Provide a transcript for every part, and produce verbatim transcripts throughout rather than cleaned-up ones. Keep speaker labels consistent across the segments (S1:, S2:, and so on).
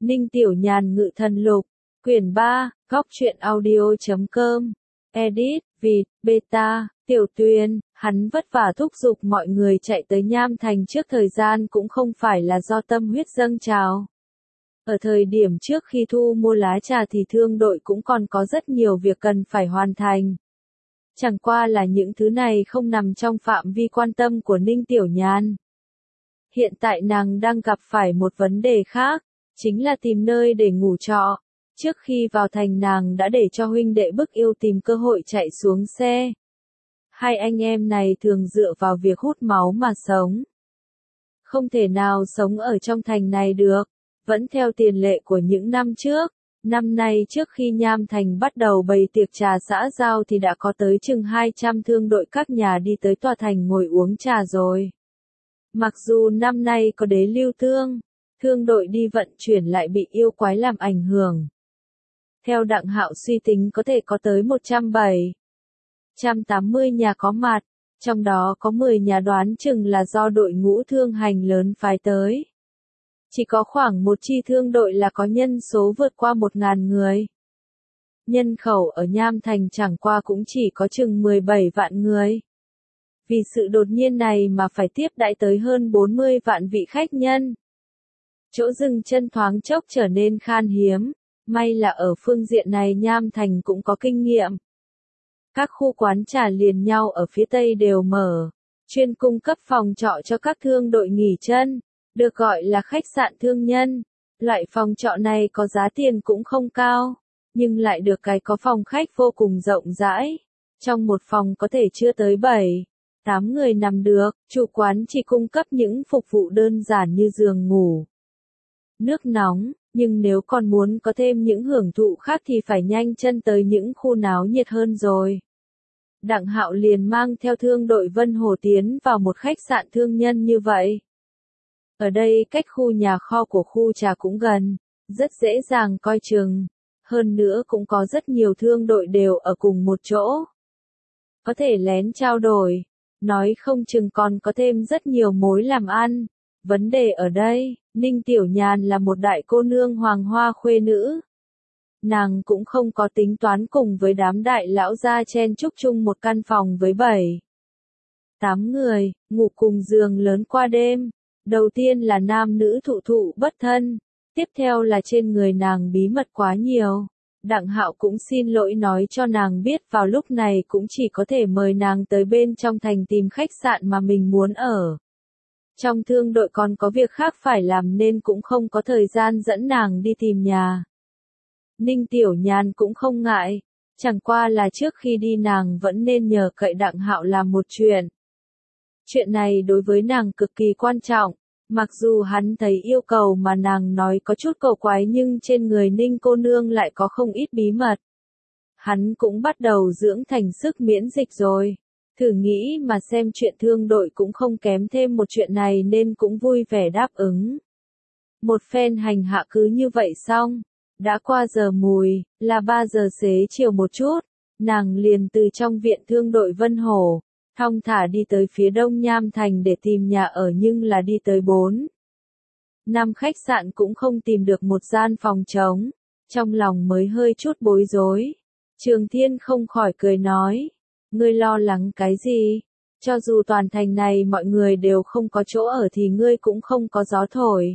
S1: Ninh Tiểu Nhàn Ngự Thần Lục, quyển ba, góc truyện audio chấm com, edit, vịt, beta, Tiểu Tuyền, hắn vất vả thúc giục mọi người chạy tới Nham Thành trước thời gian cũng không phải là do tâm huyết dâng trào. Ở thời điểm trước khi thu mua lá trà thì thương đội cũng còn có rất nhiều việc cần phải hoàn thành. Chẳng qua là những thứ này không nằm trong phạm vi quan tâm của Ninh Tiểu Nhàn. Hiện tại nàng đang gặp phải một vấn đề khác, chính là tìm nơi để ngủ trọ. Trước khi vào thành nàng đã để cho huynh đệ Bức Yêu tìm cơ hội chạy xuống xe. Hai anh em này thường dựa vào việc hút máu mà sống. Không thể nào sống ở trong thành này được, vẫn theo tiền lệ của những năm trước. Năm nay trước khi Nham Thành bắt đầu bày tiệc trà xã giao thì đã có tới chừng hai trăm thương đội các nhà đi tới tòa thành ngồi uống trà rồi. Mặc dù năm nay có đế lưu thương, thương đội đi vận chuyển lại bị yêu quái làm ảnh hưởng. Theo Đặng Hạo suy tính có thể có tới một trăm bảy mươi, một trăm tám mươi nhà có mặt, trong đó có mười nhà đoán chừng là do đội ngũ thương hành lớn phái tới. Chỉ có khoảng một chi thương đội là có nhân số vượt qua một ngàn người. Nhân khẩu ở Nham Thành chẳng qua cũng chỉ có chừng mười bảy vạn người. Vì sự đột nhiên này mà phải tiếp đãi tới hơn bốn mươi vạn vị khách nhân. Chỗ dừng chân thoáng chốc trở nên khan hiếm, may là ở phương diện này Nham Thành cũng có kinh nghiệm. Các khu quán trà liền nhau ở phía Tây đều mở, chuyên cung cấp phòng trọ cho các thương đội nghỉ chân, được gọi là khách sạn thương nhân. Loại phòng trọ này có giá tiền cũng không cao, nhưng lại được cái có phòng khách vô cùng rộng rãi. Trong một phòng có thể chưa tới bảy, tám người nằm được, chủ quán chỉ cung cấp những phục vụ đơn giản như giường ngủ, nước nóng, nhưng nếu còn muốn có thêm những hưởng thụ khác thì phải nhanh chân tới những khu náo nhiệt hơn rồi. Đặng Hạo liền mang theo thương đội Vân Hồ tiến vào một khách sạn thương nhân như vậy. Ở đây cách khu nhà kho của khu trà cũng gần, rất dễ dàng coi chừng. Hơn nữa cũng có rất nhiều thương đội đều ở cùng một chỗ. Có thể lén trao đổi, nói không chừng còn có thêm rất nhiều mối làm ăn. Vấn đề ở đây, Ninh Tiểu Nhàn là một đại cô nương hoàng hoa khuê nữ. Nàng cũng không có tính toán cùng với đám đại lão gia chen chúc chung một căn phòng với bảy, tám người, ngủ cùng giường lớn qua đêm. Đầu tiên là nam nữ thụ thụ bất thân, tiếp theo là trên người nàng bí mật quá nhiều. Đặng Hạo cũng xin lỗi nói cho nàng biết vào lúc này cũng chỉ có thể mời nàng tới bên trong thành tìm khách sạn mà mình muốn ở. Trong thương đội còn có việc khác phải làm nên cũng không có thời gian dẫn nàng đi tìm nhà. Ninh Tiểu Nhàn cũng không ngại, chẳng qua là trước khi đi nàng vẫn nên nhờ cậy Đặng Hạo làm một chuyện. Chuyện này đối với nàng cực kỳ quan trọng, mặc dù hắn thấy yêu cầu mà nàng nói có chút cầu quái nhưng trên người Ninh cô nương lại có không ít bí mật. Hắn cũng bắt đầu dưỡng thành sức miễn dịch rồi. Thử nghĩ mà xem chuyện thương đội cũng không kém thêm một chuyện này nên cũng vui vẻ đáp ứng. Một phen hành hạ cứ như vậy xong, đã qua giờ mùi, là ba giờ xế chiều một chút, nàng liền từ trong viện thương đội Vân Hồ, thong thả đi tới phía đông Nham Thành để tìm nhà ở nhưng là đi tới bốn, năm khách sạn cũng không tìm được một gian phòng trống, trong lòng mới hơi chút bối rối. Trường Thiên không khỏi cười nói, ngươi lo lắng cái gì? Cho dù toàn thành này mọi người đều không có chỗ ở thì ngươi cũng không có gió thổi.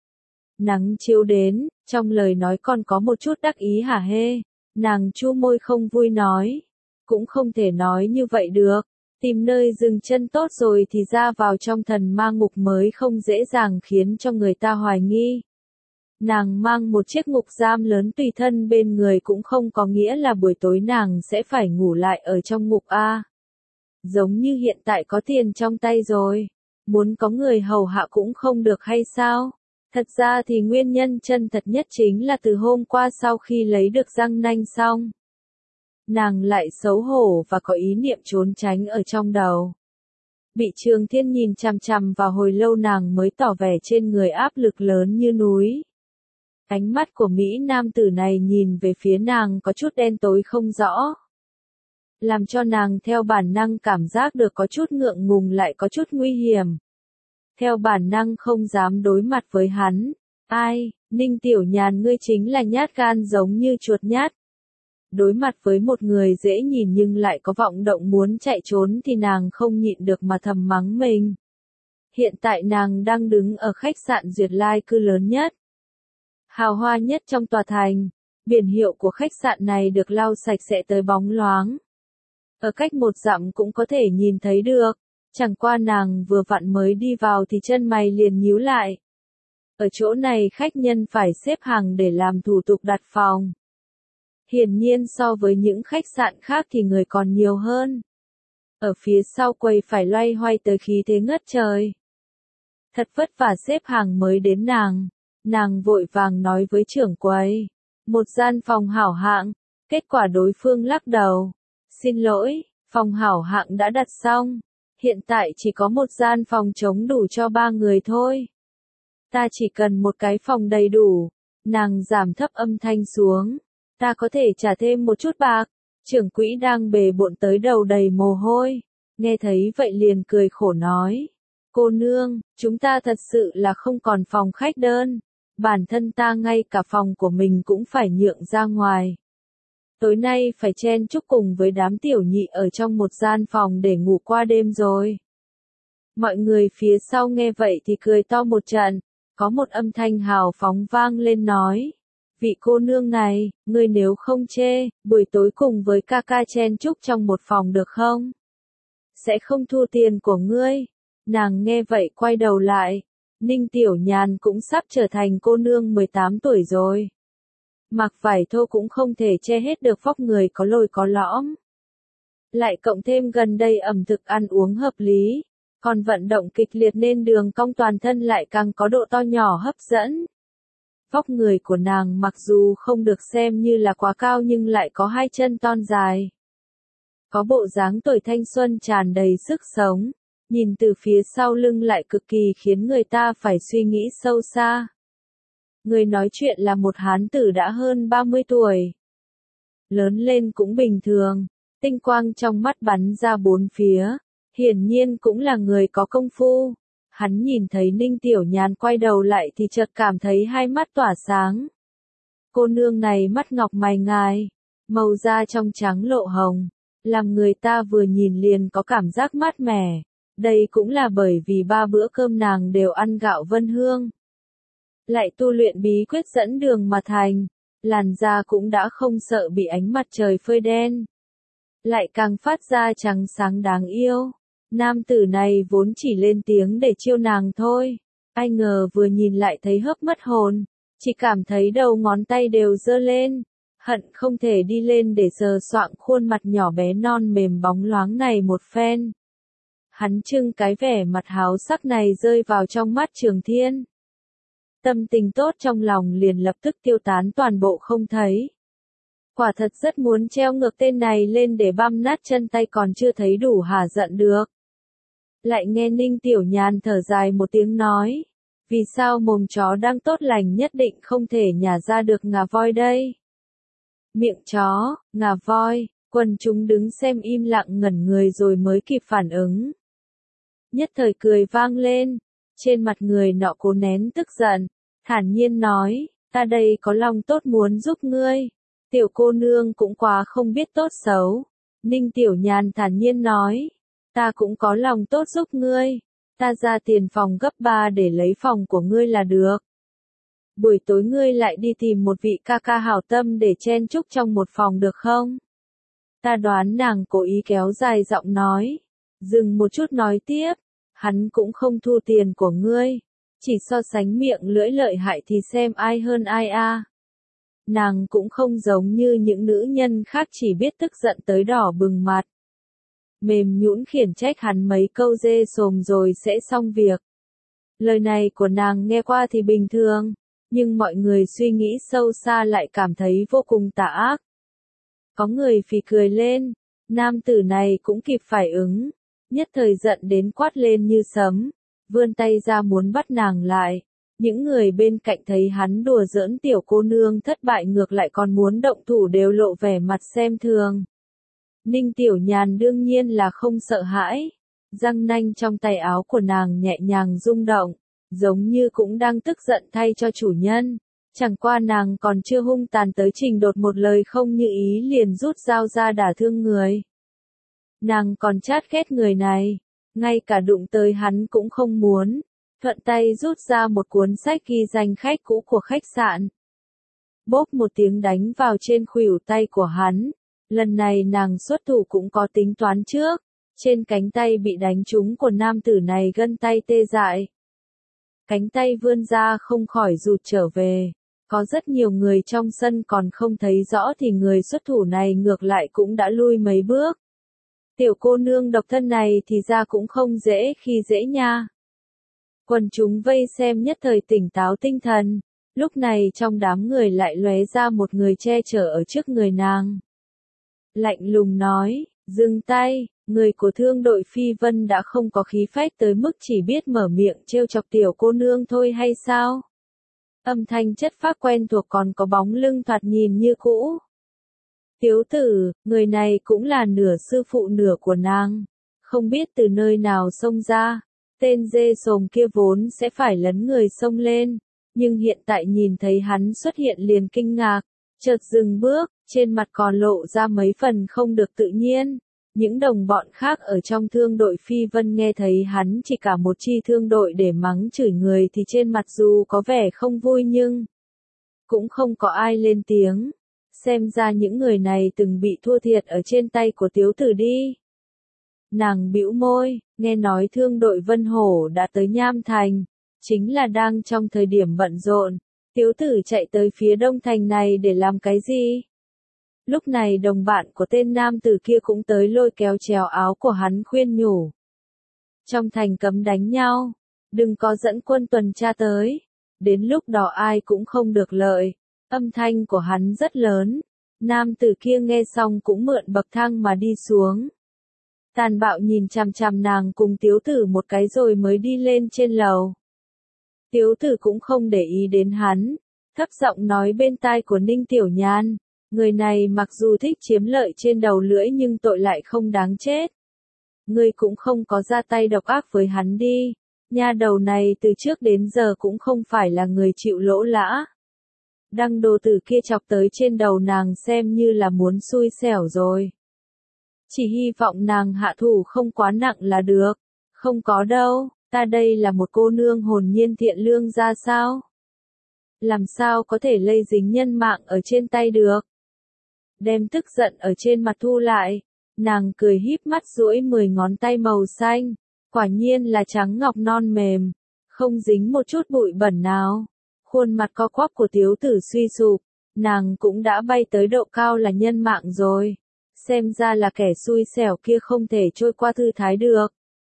S1: Nắng chiếu đến, trong lời nói còn có một chút đắc ý hả hê, nàng chu môi không vui nói, cũng không thể nói như vậy được, tìm nơi dừng chân tốt rồi thì ra vào trong thần ma ngục mới không dễ dàng khiến cho người ta hoài nghi. Nàng mang một chiếc ngục giam lớn tùy thân bên người cũng không có nghĩa là buổi tối nàng sẽ phải ngủ lại ở trong ngục a. Giống như hiện tại có tiền trong tay rồi, muốn có người hầu hạ cũng không được hay sao? Thật ra thì nguyên nhân chân thật nhất chính là từ hôm qua sau khi lấy được răng nanh xong. Nàng lại xấu hổ và có ý niệm trốn tránh ở trong đầu. Bị Trường Thiên nhìn chằm chằm vào hồi lâu nàng mới tỏ vẻ trên người áp lực lớn như núi. Ánh mắt của Mỹ nam tử này nhìn về phía nàng có chút đen tối không rõ. Làm cho nàng theo bản năng cảm giác được có chút ngượng ngùng lại có chút nguy hiểm. Theo bản năng không dám đối mặt với hắn. Ai, Ninh Tiểu Nhàn ngươi chính là nhát gan giống như chuột nhát. Đối mặt với một người dễ nhìn nhưng lại có vọng động muốn chạy trốn thì nàng không nhịn được mà thầm mắng mình. Hiện tại nàng đang đứng ở khách sạn Duyệt Lai cư lớn nhất, hào hoa nhất trong tòa thành. Biển hiệu của khách sạn này được lau sạch sẽ tới bóng loáng. Ở cách một dặm cũng có thể nhìn thấy được. Chẳng qua nàng vừa vặn mới đi vào thì chân mày liền nhíu lại. Ở chỗ này khách nhân phải xếp hàng để làm thủ tục đặt phòng. Hiển nhiên so với những khách sạn khác thì người còn nhiều hơn. Ở phía sau quầy phải loay hoay tới khí thế ngất trời. Thật vất vả xếp hàng mới đến nàng. Nàng vội vàng nói với trưởng quầy. Một gian phòng hảo hạng. Kết quả đối phương lắc đầu. Xin lỗi, phòng hảo hạng đã đặt xong. Hiện tại chỉ có một gian phòng trống đủ cho ba người thôi. Ta chỉ cần một cái phòng đầy đủ. Nàng giảm thấp âm thanh xuống. Ta có thể trả thêm một chút bạc. Trưởng quỹ đang bề bộn tới đầu đầy mồ hôi. Nghe thấy vậy liền cười khổ nói. Cô nương, chúng ta thật sự là không còn phòng khách đơn. Bản thân ta ngay cả phòng của mình cũng phải nhượng ra ngoài. Tối nay phải chen chúc cùng với đám tiểu nhị ở trong một gian phòng để ngủ qua đêm rồi. Mọi người phía sau nghe vậy thì cười to một trận. Có một âm thanh hào phóng vang lên nói. Vị cô nương này, ngươi nếu không chê, buổi tối cùng với ca ca chen chúc trong một phòng được không? Sẽ không thu tiền của ngươi. Nàng nghe vậy quay đầu lại. Ninh Tiểu Nhàn cũng sắp trở thành cô nương mười tám tuổi rồi. Mặc vải thô cũng không thể che hết được vóc người có lồi có lõm. Lại cộng thêm gần đây ẩm thực ăn uống hợp lý. Còn vận động kịch liệt nên đường cong toàn thân lại càng có độ to nhỏ hấp dẫn. Vóc người của nàng mặc dù không được xem như là quá cao nhưng lại có hai chân thon dài. Có bộ dáng tuổi thanh xuân tràn đầy sức sống. Nhìn từ phía sau lưng lại cực kỳ khiến người ta phải suy nghĩ sâu xa. Người nói chuyện là một hán tử đã hơn ba mươi tuổi. Lớn lên cũng bình thường, tinh quang trong mắt bắn ra bốn phía, hiển nhiên cũng là người có công phu. Hắn nhìn thấy Ninh Tiểu Nhàn quay đầu lại thì chợt cảm thấy hai mắt tỏa sáng. Cô nương này mắt ngọc mày ngài, màu da trong trắng lộ hồng, làm người ta vừa nhìn liền có cảm giác mát mẻ. Đây cũng là bởi vì ba bữa cơm nàng đều ăn gạo vân hương. Lại tu luyện bí quyết dẫn đường mà thành, làn da cũng đã không sợ bị ánh mặt trời phơi đen. Lại càng phát ra trắng sáng đáng yêu. Nam tử này vốn chỉ lên tiếng để chiêu nàng thôi. Ai ngờ vừa nhìn lại thấy hớp mất hồn. Chỉ cảm thấy đầu ngón tay đều giơ lên. Hận không thể đi lên để sờ soạng khuôn mặt nhỏ bé non mềm bóng loáng này một phen. Hắn trưng cái vẻ mặt háo sắc này rơi vào trong mắt Trường Thiên. Tâm tình tốt trong lòng liền lập tức tiêu tán toàn bộ không thấy. Quả thật rất muốn treo ngược tên này lên để băm nát chân tay còn chưa thấy đủ hả giận được. Lại nghe Ninh Tiểu Nhàn thở dài một tiếng nói. Vì sao mồm chó đang tốt lành nhất định không thể nhả ra được ngà voi đây? Miệng chó, ngà voi, quần chúng đứng xem im lặng ngẩn người rồi mới kịp phản ứng. Nhất thời cười vang lên, trên mặt người nọ cố nén tức giận, thản nhiên nói, ta đây có lòng tốt muốn giúp ngươi. Tiểu cô nương cũng quá không biết tốt xấu. Ninh Tiểu Nhàn thản nhiên nói, ta cũng có lòng tốt giúp ngươi. Ta ra tiền phòng gấp ba để lấy phòng của ngươi là được. Buổi tối ngươi lại đi tìm một vị ca ca hảo tâm để chen chúc trong một phòng được không? Ta đoán nàng cố ý kéo dài giọng nói. Dừng một chút nói tiếp. Hắn cũng không thu tiền của ngươi. Chỉ so sánh miệng lưỡi lợi hại thì xem ai hơn ai a. À. Nàng cũng không giống như những nữ nhân khác chỉ biết tức giận tới đỏ bừng mặt. Mềm nhũn khiển trách hắn mấy câu dê sồm rồi sẽ xong việc. Lời này của nàng nghe qua thì bình thường, nhưng mọi người suy nghĩ sâu xa lại cảm thấy vô cùng tà ác. Có người phì cười lên, nam tử này cũng kịp phải ứng, nhất thời giận đến quát lên như sấm, vươn tay ra muốn bắt nàng lại. Những người bên cạnh thấy hắn đùa giỡn tiểu cô nương thất bại ngược lại còn muốn động thủ đều lộ vẻ mặt xem thường. Ninh Tiểu Nhàn đương nhiên là không sợ hãi, răng nanh trong tay áo của nàng nhẹ nhàng rung động, giống như cũng đang tức giận thay cho chủ nhân. Chẳng qua nàng còn chưa hung tàn tới trình đột một lời không như ý liền rút dao ra đả thương người. Nàng còn chát ghét người này, ngay cả đụng tới hắn cũng không muốn, thuận tay rút ra một cuốn sách ghi danh khách cũ của khách sạn. Bốp một tiếng đánh vào trên khuỷu tay của hắn, lần này nàng xuất thủ cũng có tính toán trước, trên cánh tay bị đánh trúng của nam tử này gân tay tê dại. Cánh tay vươn ra không khỏi rụt trở về, có rất nhiều người trong sân còn không thấy rõ thì người xuất thủ này ngược lại cũng đã lui mấy bước. Tiểu cô nương độc thân này thì ra cũng không dễ khi dễ nha. Quần chúng vây xem nhất thời tỉnh táo tinh thần, lúc này trong đám người lại lóe ra một người che chở ở trước người nàng. Lạnh lùng nói, dừng tay, người của thương đội Phi Vân đã không có khí phách tới mức chỉ biết mở miệng trêu chọc tiểu cô nương thôi hay sao? Âm thanh chất phác quen thuộc còn có bóng lưng thoạt nhìn như cũ. Tiếu tử, người này cũng là nửa sư phụ nửa của nàng, không biết từ nơi nào xông ra, tên dê sồm kia vốn sẽ phải lấn người xông lên, nhưng hiện tại nhìn thấy hắn xuất hiện liền kinh ngạc, chợt dừng bước, trên mặt còn lộ ra mấy phần không được tự nhiên. Những đồng bọn khác ở trong thương đội Phi Vân nghe thấy hắn chỉ cả một chi thương đội để mắng chửi người thì trên mặt dù có vẻ không vui nhưng cũng không có ai lên tiếng. Xem ra những người này từng bị thua thiệt ở trên tay của Tiếu tử đi. Nàng bĩu môi, nghe nói thương đội Vân Hổ đã tới Nham Thành, chính là đang trong thời điểm bận rộn. Tiếu tử chạy tới phía đông thành này để làm cái gì? Lúc này đồng bạn của tên nam tử kia cũng tới lôi kéo chéo áo của hắn khuyên nhủ. Trong thành cấm đánh nhau, đừng có dẫn quân tuần tra tới, đến lúc đó ai cũng không được lợi. Âm thanh của hắn rất lớn, nam tử kia nghe xong cũng mượn bậc thang mà đi xuống. Tàn bạo nhìn chằm chằm nàng cùng Tiếu tử một cái rồi mới đi lên trên lầu. Tiếu tử cũng không để ý đến hắn, thấp giọng nói bên tai của Ninh Tiểu Nhan, người này mặc dù thích chiếm lợi trên đầu lưỡi nhưng tội lại không đáng chết. Ngươi cũng không có ra tay độc ác với hắn đi, nha đầu này từ trước đến giờ cũng không phải là người chịu lỗ lã. Đăng đồ tử kia chọc tới trên đầu nàng xem như là muốn xui xẻo rồi. Chỉ hy vọng nàng hạ thủ không quá nặng là được. Không có đâu, ta đây là một cô nương hồn nhiên thiện lương ra sao? Làm sao có thể lây dính nhân mạng ở trên tay được? Đem tức giận ở trên mặt thu lại, nàng cười híp mắt duỗi mười ngón tay màu xanh, quả nhiên là trắng ngọc non mềm, không dính một chút bụi bẩn nào. Khuôn mặt co quắp của Tiếu tử suy sụp, nàng cũng đã bay tới độ cao là nhân mạng rồi. Xem ra là kẻ xui xẻo kia không thể trôi qua thư thái được.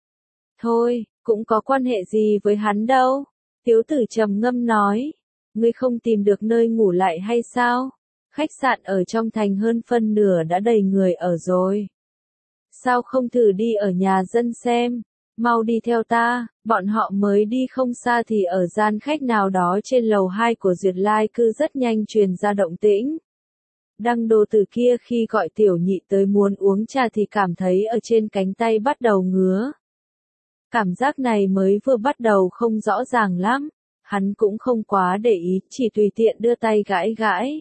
S1: Thôi, cũng có quan hệ gì với hắn đâu. Tiếu tử trầm ngâm nói, ngươi không tìm được nơi ngủ lại hay sao? Khách sạn ở trong thành hơn phân nửa đã đầy người ở rồi. Sao không thử đi ở nhà dân xem? Mau đi theo ta, bọn họ mới đi không xa thì ở gian khách nào đó trên lầu hai của Duyệt Lai cư rất nhanh truyền ra động tĩnh. Đăng đồ tử kia khi gọi tiểu nhị tới muốn uống trà thì cảm thấy ở trên cánh tay bắt đầu ngứa. Cảm giác này mới vừa bắt đầu không rõ ràng lắm, hắn cũng không quá để ý, chỉ tùy tiện đưa tay gãi gãi.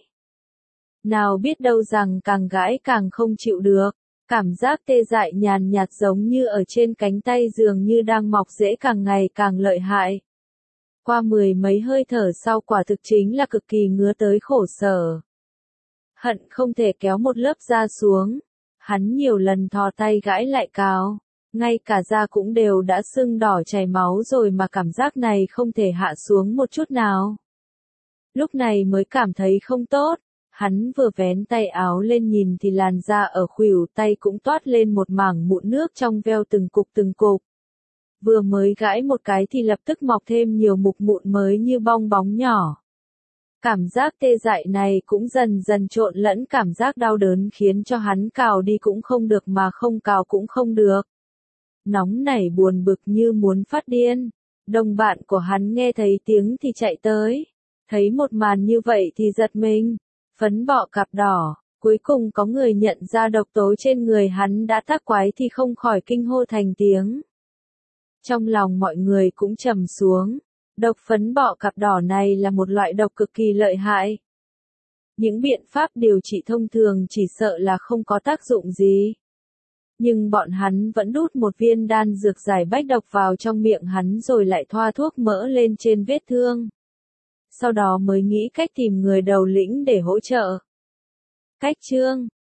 S1: Nào biết đâu rằng càng gãi càng không chịu được, cảm giác tê dại nhàn nhạt giống như ở trên cánh tay dường như đang mọc rễ càng ngày càng lợi hại. Qua mười mấy hơi thở sau quả thực chính là cực kỳ ngứa tới khổ sở. Hận không thể kéo một lớp da xuống, hắn nhiều lần thò tay gãi lại cào, ngay cả da cũng đều đã sưng đỏ chảy máu rồi mà cảm giác này không thể hạ xuống một chút nào. Lúc này mới cảm thấy không tốt, hắn vừa vén tay áo lên nhìn thì làn da ở khuỷu tay cũng toát lên một mảng mụn nước trong veo từng cục từng cục. Vừa mới gãi một cái thì lập tức mọc thêm nhiều mục mụn mới như bong bóng nhỏ. Cảm giác tê dại này cũng dần dần trộn lẫn cảm giác đau đớn khiến cho hắn cào đi cũng không được mà không cào cũng không được. Nóng nảy buồn bực như muốn phát điên. Đồng bạn của hắn nghe thấy tiếng thì chạy tới. Thấy một màn như vậy thì giật mình. Phấn bọ cạp đỏ. Cuối cùng có người nhận ra độc tố trên người hắn đã tác quái thì không khỏi kinh hô thành tiếng. Trong lòng mọi người cũng trầm xuống. Độc phấn bọ cạp đỏ này là một loại độc cực kỳ lợi hại. Những biện pháp điều trị thông thường chỉ sợ là không có tác dụng gì. Nhưng bọn hắn vẫn đút một viên đan dược giải bách độc vào trong miệng hắn rồi lại thoa thuốc mỡ lên trên vết thương. Sau đó mới nghĩ cách tìm người đầu lĩnh để hỗ trợ. Cách chương